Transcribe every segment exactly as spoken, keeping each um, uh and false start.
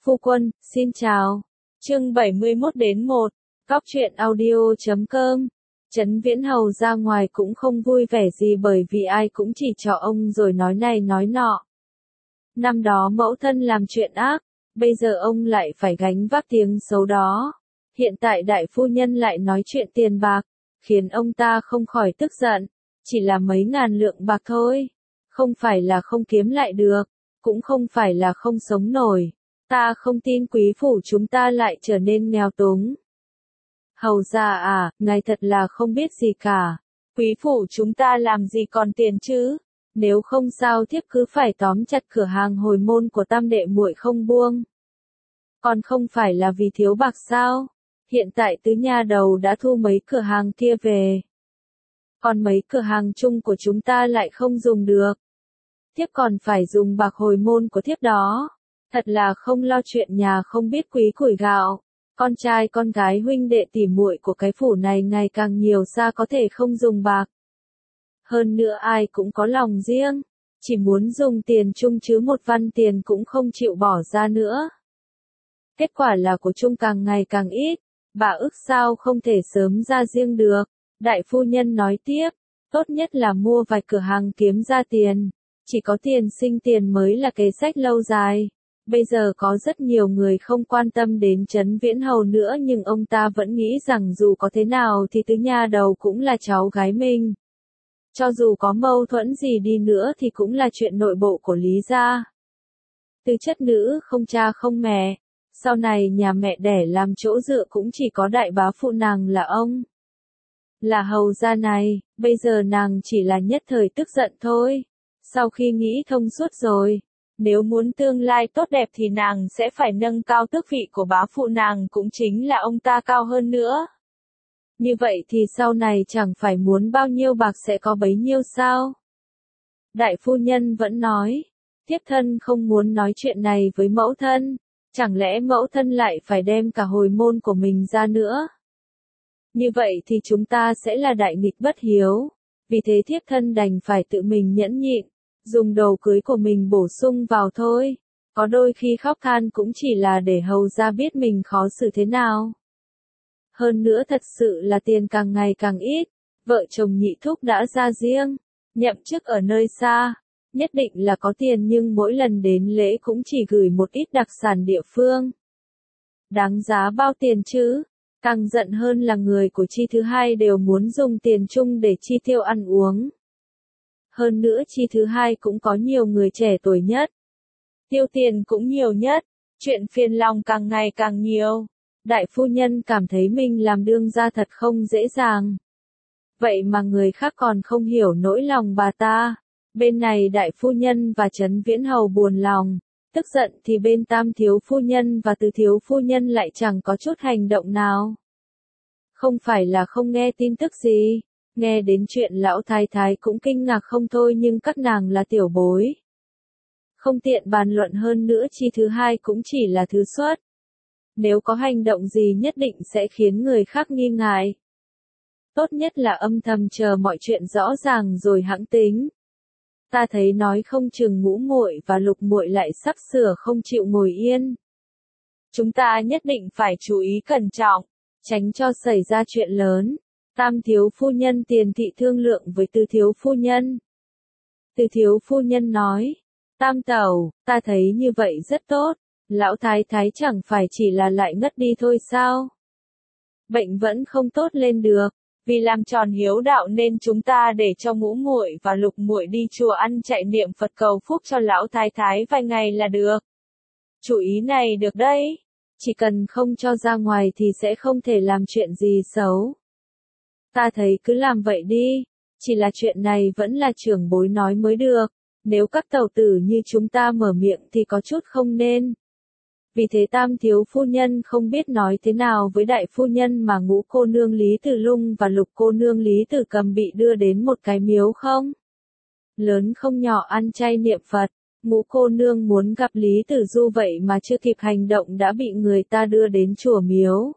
Phu quân, xin chào. Chương bảy mươi mốt đến một. Góc truyện audio chấm com. Trấn Viễn Hầu ra ngoài cũng không vui vẻ gì bởi vì ai cũng chỉ trỏ ông rồi nói này nói nọ. Năm đó mẫu thân làm chuyện ác, bây giờ ông lại phải gánh vác tiếng xấu đó. Hiện tại đại phu nhân lại nói chuyện tiền bạc, khiến ông ta không khỏi tức giận. Chỉ là mấy ngàn lượng bạc thôi, không phải là không kiếm lại được, cũng không phải là không sống nổi. Ta không tin quý phủ chúng ta lại trở nên nghèo túng. Hầu gia à, ngài thật là không biết gì cả. Quý phủ chúng ta làm gì còn tiền chứ? Nếu không sao thiếp cứ phải tóm chặt cửa hàng hồi môn của tam đệ muội không buông. Còn không phải là vì thiếu bạc sao? Hiện tại tứ nha đầu đã thu mấy cửa hàng kia về. Còn mấy cửa hàng chung của chúng ta lại không dùng được. Thiếp còn phải dùng bạc hồi môn của thiếp đó. Thật là không lo chuyện nhà không biết quý củi gạo. Con trai con gái huynh đệ tỉ muội của cái phủ này ngày càng nhiều xa có thể không dùng bạc. Hơn nữa ai cũng có lòng riêng, chỉ muốn dùng tiền chung chứ một văn tiền cũng không chịu bỏ ra nữa. Kết quả là của chung càng ngày càng ít, bà ức sao không thể sớm ra riêng được. Đại phu nhân nói tiếp, tốt nhất là mua vài cửa hàng kiếm ra tiền, chỉ có tiền sinh tiền mới là kế sách lâu dài. Bây giờ có rất nhiều người không quan tâm đến Trấn Viễn Hầu nữa nhưng ông ta vẫn nghĩ rằng dù có thế nào thì tứ nha đầu cũng là cháu gái mình. Cho dù có mâu thuẫn gì đi nữa thì cũng là chuyện nội bộ của Lý gia. Tư chất nữ không cha không mẹ, sau này nhà mẹ đẻ làm chỗ dựa cũng chỉ có đại bá phụ nàng là ông. Là hầu gia này, bây giờ nàng chỉ là nhất thời tức giận thôi. Sau khi nghĩ thông suốt rồi, nếu muốn tương lai tốt đẹp thì nàng sẽ phải nâng cao tước vị của bá phụ nàng cũng chính là ông ta cao hơn nữa. Như vậy thì sau này chẳng phải muốn bao nhiêu bạc sẽ có bấy nhiêu sao? Đại phu nhân vẫn nói, thiếp thân không muốn nói chuyện này với mẫu thân, chẳng lẽ mẫu thân lại phải đem cả hồi môn của mình ra nữa? Như vậy thì chúng ta sẽ là đại nghịch bất hiếu, vì thế thiếp thân đành phải tự mình nhẫn nhịn, dùng đồ cưới của mình bổ sung vào thôi, có đôi khi khóc than cũng chỉ là để hầu gia biết mình khó xử thế nào. Hơn nữa thật sự là tiền càng ngày càng ít, vợ chồng nhị thúc đã ra riêng, nhậm chức ở nơi xa, nhất định là có tiền nhưng mỗi lần đến lễ cũng chỉ gửi một ít đặc sản địa phương. Đáng giá bao tiền chứ? Càng giận hơn là người của Chi thứ hai đều muốn dùng tiền chung để chi tiêu ăn uống. Hơn nữa Chi thứ hai cũng có nhiều người trẻ tuổi nhất. Tiêu tiền cũng nhiều nhất, chuyện phiền lòng càng ngày càng nhiều. Đại phu nhân cảm thấy mình làm đương gia thật không dễ dàng. Vậy mà người khác còn không hiểu nỗi lòng bà ta. Bên này đại phu nhân và Trấn Viễn Hầu buồn lòng, tức giận thì bên tam thiếu phu nhân và tứ thiếu phu nhân lại chẳng có chút hành động nào. Không phải là không nghe tin tức gì, nghe đến chuyện lão thái thái cũng kinh ngạc không thôi nhưng các nàng là tiểu bối. Không tiện bàn luận hơn nữa Chi thứ hai cũng chỉ là thứ xuất. Nếu có hành động gì nhất định sẽ khiến người khác nghi ngại. Tốt nhất là âm thầm chờ mọi chuyện rõ ràng rồi hẵng tính. Ta thấy nói không chừng ngũ muội và lục muội lại sắp sửa không chịu ngồi yên. Chúng ta nhất định phải chú ý cẩn trọng, tránh cho xảy ra chuyện lớn. Tam thiếu phu nhân tiền thị thương lượng với tứ thiếu phu nhân. Tứ thiếu phu nhân nói, tam tẩu, ta thấy như vậy rất tốt. Lão thái thái chẳng phải chỉ là lại ngất đi thôi sao? Bệnh vẫn không tốt lên được, vì làm tròn hiếu đạo nên chúng ta để cho ngũ muội và lục muội đi chùa ăn chạy niệm Phật cầu phúc cho lão thái thái vài ngày là được. Chủ ý này được đấy, chỉ cần không cho ra ngoài thì sẽ không thể làm chuyện gì xấu. Ta thấy cứ làm vậy đi, chỉ là chuyện này vẫn là trưởng bối nói mới được, nếu các tẩu tử như chúng ta mở miệng thì có chút không nên. Vì thế tam thiếu phu nhân không biết nói thế nào với đại phu nhân mà ngũ cô nương Lý Tử Lung và lục cô nương Lý Tử Cầm bị đưa đến một cái miếu không? Lớn không nhỏ ăn chay niệm Phật, ngũ cô nương muốn gặp Lý Tử Du vậy mà chưa kịp hành động đã bị người ta đưa đến chùa miếu.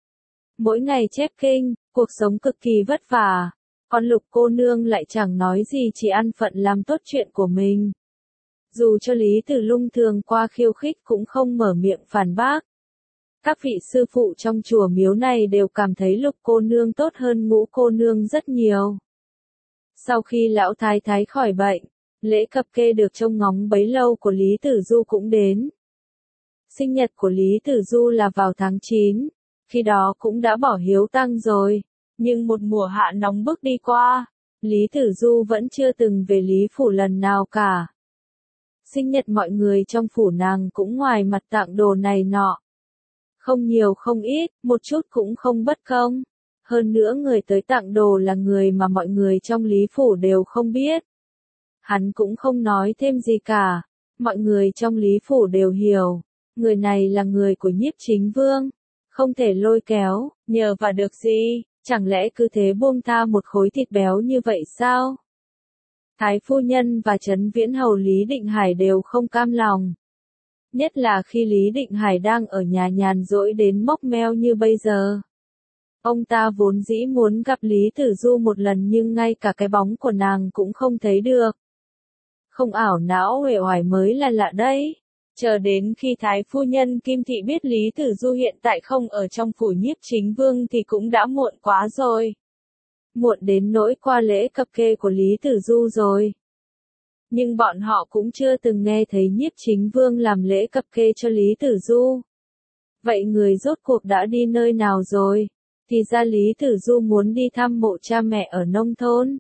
Mỗi ngày chép kinh, cuộc sống cực kỳ vất vả, còn lục cô nương lại chẳng nói gì chỉ ăn phận làm tốt chuyện của mình. Dù cho Lý Tử Lung thường qua khiêu khích cũng không mở miệng phản bác. Các vị sư phụ trong chùa miếu này đều cảm thấy Lục cô nương tốt hơn Ngũ cô nương rất nhiều. Sau khi lão thái thái khỏi bệnh, lễ cập kê được trông ngóng bấy lâu của Lý Tử Du cũng đến. Sinh nhật của Lý Tử Du là vào tháng chín, khi đó cũng đã bỏ hiếu tang rồi, nhưng một mùa hạ nóng bức đi qua, Lý Tử Du vẫn chưa từng về Lý phủ lần nào cả. Sinh nhật mọi người trong phủ nàng cũng ngoài mặt tặng đồ này nọ. Không nhiều không ít, một chút cũng không bất công. Hơn nữa người tới tặng đồ là người mà mọi người trong Lý phủ đều không biết. Hắn cũng không nói thêm gì cả. Mọi người trong Lý phủ đều hiểu. Người này là người của Nhiếp Chính Vương. Không thể lôi kéo, nhờ vào được gì, chẳng lẽ cứ thế buông tha một khối thịt béo như vậy sao? Thái phu nhân và Trấn Viễn hầu Lý Định Hải đều không cam lòng. Nhất là khi Lý Định Hải đang ở nhà nhàn rỗi đến mốc meo như bây giờ. Ông ta vốn dĩ muốn gặp Lý Tử Du một lần nhưng ngay cả cái bóng của nàng cũng không thấy được. Không ảo não uể oải mới là lạ đấy. Chờ đến khi Thái phu nhân Kim Thị biết Lý Tử Du hiện tại không ở trong phủ Nhiếp Chính Vương thì cũng đã muộn quá rồi. Muộn đến nỗi qua lễ cập kê của Lý Tử Du rồi. Nhưng bọn họ cũng chưa từng nghe thấy Nhiếp Chính Vương làm lễ cập kê cho Lý Tử Du. Vậy người rốt cuộc đã đi nơi nào rồi? Thì ra Lý Tử Du muốn đi thăm mộ cha mẹ ở nông thôn.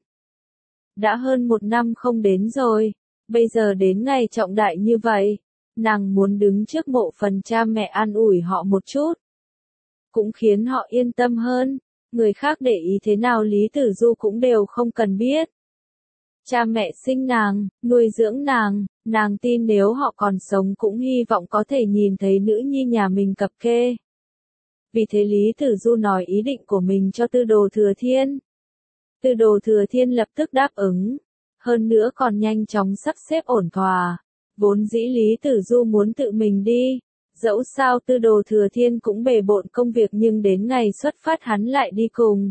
Đã hơn một năm không đến rồi, bây giờ đến ngày trọng đại như vậy, nàng muốn đứng trước mộ phần cha mẹ an ủi họ một chút. Cũng khiến họ yên tâm hơn, người khác để ý thế nào Lý Tử Du cũng đều không cần biết. Cha mẹ sinh nàng, nuôi dưỡng nàng, nàng tin nếu họ còn sống cũng hy vọng có thể nhìn thấy nữ nhi nhà mình cập kê. Vì thế Lý Tử Du nói ý định của mình cho Tư Đồ Thừa Thiên. Tư Đồ Thừa Thiên lập tức đáp ứng, hơn nữa còn nhanh chóng sắp xếp ổn thỏa. Vốn dĩ Lý Tử Du muốn tự mình đi, dẫu sao Tư Đồ Thừa Thiên cũng bề bộn công việc nhưng đến ngày xuất phát hắn lại đi cùng.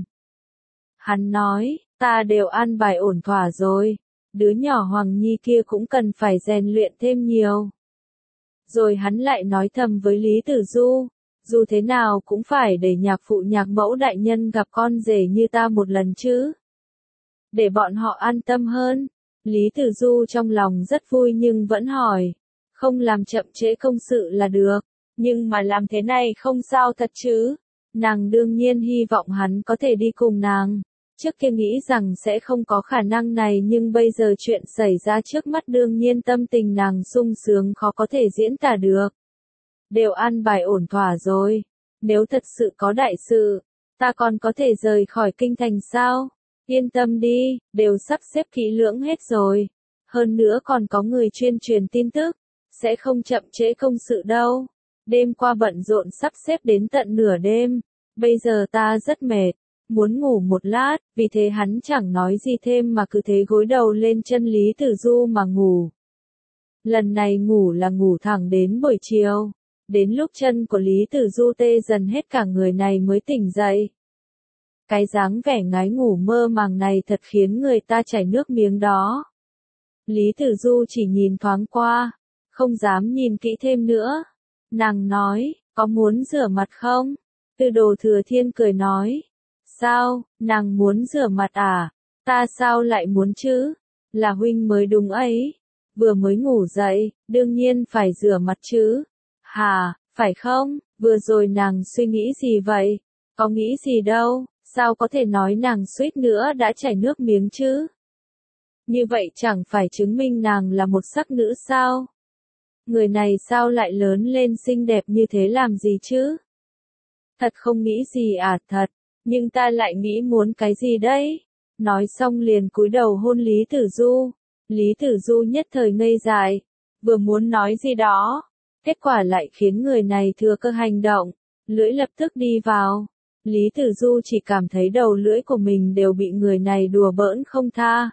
Hắn nói, ta đều an bài ổn thỏa rồi, đứa nhỏ Hoàng Nhi kia cũng cần phải rèn luyện thêm nhiều. Rồi hắn lại nói thầm với Lý Tử Du, dù thế nào cũng phải để nhạc phụ nhạc mẫu đại nhân gặp con rể như ta một lần chứ. Để bọn họ an tâm hơn. Lý Tử Du trong lòng rất vui nhưng vẫn hỏi, không làm chậm trễ công sự là được, nhưng mà làm thế này không sao thật chứ. Nàng đương nhiên hy vọng hắn có thể đi cùng nàng. Trước kia nghĩ rằng sẽ không có khả năng này nhưng bây giờ chuyện xảy ra trước mắt đương nhiên tâm tình nàng sung sướng khó có thể diễn tả được. Đều an bài ổn thỏa rồi. Nếu thật sự có đại sự, ta còn có thể rời khỏi kinh thành sao? Yên tâm đi, đều sắp xếp kỹ lưỡng hết rồi. Hơn nữa còn có người chuyên truyền tin tức, sẽ không chậm trễ công sự đâu. Đêm qua bận rộn sắp xếp đến tận nửa đêm, bây giờ ta rất mệt, muốn ngủ một lát, vì thế hắn chẳng nói gì thêm mà cứ thế gối đầu lên chân Lý Tử Du mà ngủ. Lần này ngủ là ngủ thẳng đến buổi chiều, đến lúc chân của Lý Tử Du tê dần hết cả người này mới tỉnh dậy. Cái dáng vẻ ngái ngủ mơ màng này thật khiến người ta chảy nước miếng đó. Lý Tử Du chỉ nhìn thoáng qua, không dám nhìn kỹ thêm nữa. Nàng nói, có muốn rửa mặt không? Tư Đồ Thừa Thiên cười nói, sao, nàng muốn rửa mặt à? Ta sao lại muốn chứ? Là huynh mới đúng ấy. Vừa mới ngủ dậy, đương nhiên phải rửa mặt chứ. Hà, phải không? Vừa rồi nàng suy nghĩ gì vậy? Có nghĩ gì đâu, sao có thể nói nàng suýt nữa đã chảy nước miếng chứ? Như vậy chẳng phải chứng minh nàng là một sắc nữ sao? Người này sao lại lớn lên xinh đẹp như thế làm gì chứ? Thật không nghĩ gì à thật, nhưng ta lại nghĩ muốn cái gì đấy? Nói xong liền cúi đầu hôn Lý Tử Du. Lý Tử Du nhất thời ngây dại, vừa muốn nói gì đó, kết quả lại khiến người này thừa cơ hành động, lưỡi lập tức đi vào. Lý Tử Du chỉ cảm thấy đầu lưỡi của mình đều bị người này đùa bỡn không tha.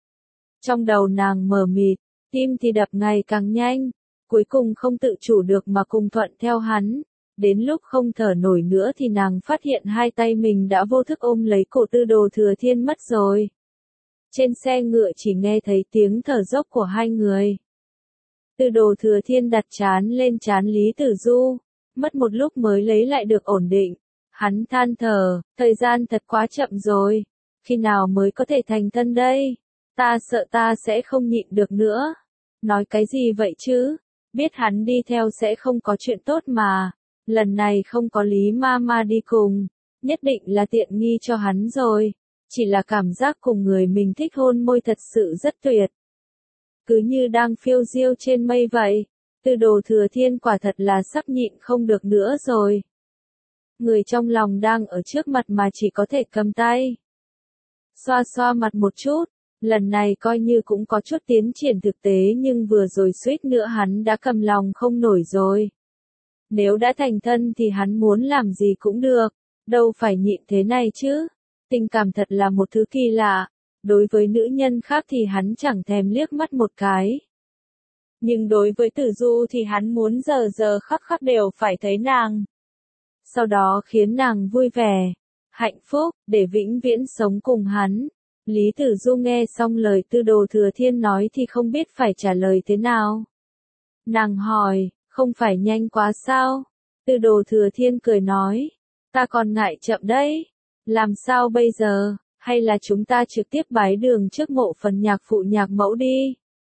Trong đầu nàng mờ mịt, tim thì đập ngày càng nhanh, cuối cùng không tự chủ được mà cùng thuận theo hắn. Đến lúc không thở nổi nữa thì nàng phát hiện hai tay mình đã vô thức ôm lấy cổ Tư Đồ Thừa Thiên mất rồi. Trên xe ngựa chỉ nghe thấy tiếng thở dốc của hai người. Tư Đồ Thừa Thiên đặt trán lên trán Lý Tử Du, mất một lúc mới lấy lại được ổn định. Hắn than thở, thời gian thật quá chậm rồi, khi nào mới có thể thành thân đây? Ta sợ ta sẽ không nhịn được nữa. Nói cái gì vậy chứ? Biết hắn đi theo sẽ không có chuyện tốt mà. Lần này không có Lý Mama đi cùng, nhất định là tiện nghi cho hắn rồi. Chỉ là cảm giác cùng người mình thích hôn môi thật sự rất tuyệt. Cứ như đang phiêu diêu trên mây vậy. Tư Đồ Thừa Thiên quả thật là sắp nhịn không được nữa rồi. Người trong lòng đang ở trước mặt mà chỉ có thể cầm tay. Xoa xoa mặt một chút, lần này coi như cũng có chút tiến triển thực tế nhưng vừa rồi suýt nữa hắn đã cầm lòng không nổi rồi. Nếu đã thành thân thì hắn muốn làm gì cũng được, đâu phải nhịn thế này chứ. Tình cảm thật là một thứ kỳ lạ, đối với nữ nhân khác thì hắn chẳng thèm liếc mắt một cái. Nhưng đối với Tử Du thì hắn muốn giờ giờ khắc khắc đều phải thấy nàng. Sau đó khiến nàng vui vẻ, hạnh phúc, để vĩnh viễn sống cùng hắn. Lý Tử Du nghe xong lời Tư Đồ Thừa Thiên nói thì không biết phải trả lời thế nào. Nàng hỏi, không phải nhanh quá sao? Tư Đồ Thừa Thiên cười nói, ta còn ngại chậm đấy. Làm sao bây giờ, hay là chúng ta trực tiếp bái đường trước mộ phần nhạc phụ nhạc mẫu đi?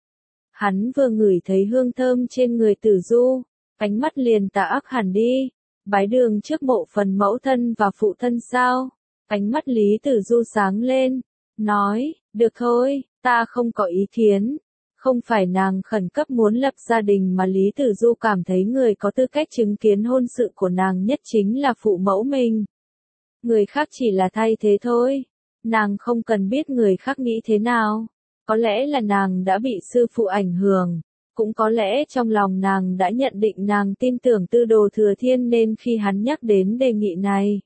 Hắn vừa ngửi thấy hương thơm trên người Tử Du, ánh mắt liền tà ác hẳn đi. Bái đường trước mộ phần mẫu thân và phụ thân sao? Ánh mắt Lý Tử Du sáng lên, nói, được thôi, ta không có ý kiến. Không phải nàng khẩn cấp muốn lập gia đình mà Lý Tử Du cảm thấy người có tư cách chứng kiến hôn sự của nàng nhất chính là phụ mẫu mình. Người khác chỉ là thay thế thôi. Nàng không cần biết người khác nghĩ thế nào. Có lẽ là nàng đã bị sư phụ ảnh hưởng. Cũng có lẽ trong lòng nàng đã nhận định nàng tin tưởng Tư Đồ Thừa Thiên nên khi hắn nhắc đến đề nghị này.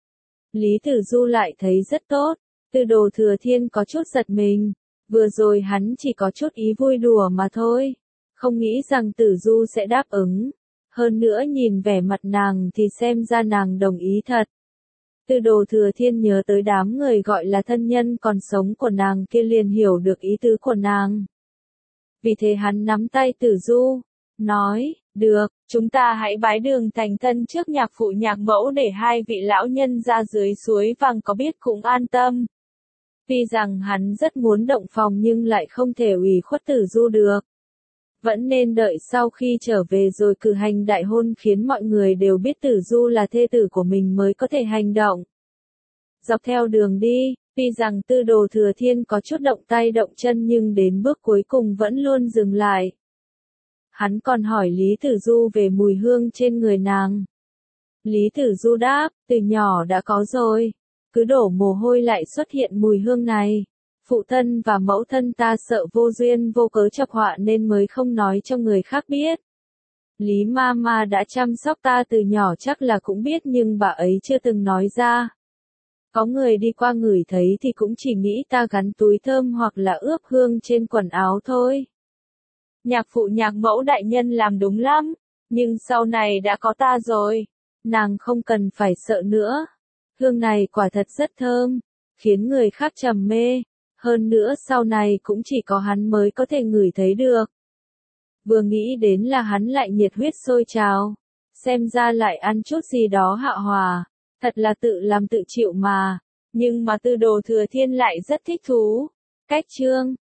Lý Tử Du lại thấy rất tốt. Tư Đồ Thừa Thiên có chút giật mình. Vừa rồi hắn chỉ có chút ý vui đùa mà thôi. Không nghĩ rằng Tử Du sẽ đáp ứng. Hơn nữa nhìn vẻ mặt nàng thì xem ra nàng đồng ý thật. Tư Đồ Thừa Thiên nhớ tới đám người gọi là thân nhân còn sống của nàng kia liền hiểu được ý tứ của nàng. Vì thế hắn nắm tay Tử Du, nói, được, chúng ta hãy bái đường thành thân trước nhạc phụ nhạc mẫu để hai vị lão nhân ra dưới suối vàng có biết cũng an tâm. Tuy rằng hắn rất muốn động phòng nhưng lại không thể ủy khuất Tử Du được. Vẫn nên đợi sau khi trở về rồi cử hành đại hôn khiến mọi người đều biết Tử Du là thê tử của mình mới có thể hành động. Dọc theo đường đi, tuy rằng Tư Đồ Thừa Thiên có chút động tay động chân nhưng đến bước cuối cùng vẫn luôn dừng lại. Hắn còn hỏi Lý Tử Du về mùi hương trên người nàng. Lý Tử Du đáp, từ nhỏ đã có rồi. Cứ đổ mồ hôi lại xuất hiện mùi hương này. Phụ thân và mẫu thân ta sợ vô duyên vô cớ chọc họa nên mới không nói cho người khác biết. Lý Mama đã chăm sóc ta từ nhỏ chắc là cũng biết nhưng bà ấy chưa từng nói ra. Có người đi qua ngửi thấy thì cũng chỉ nghĩ ta gắn túi thơm hoặc là ướp hương trên quần áo thôi. Nhạc phụ nhạc mẫu đại nhân làm đúng lắm, nhưng sau này đã có ta rồi, nàng không cần phải sợ nữa. Hương này quả thật rất thơm, khiến người khác trầm mê, hơn nữa sau này cũng chỉ có hắn mới có thể ngửi thấy được. Vừa nghĩ đến là hắn lại nhiệt huyết sôi trào, xem ra lại ăn chút gì đó hạ hòa, thật là tự làm tự chịu mà, nhưng mà Tư Đồ Thừa Thiên lại rất thích thú. Cách chương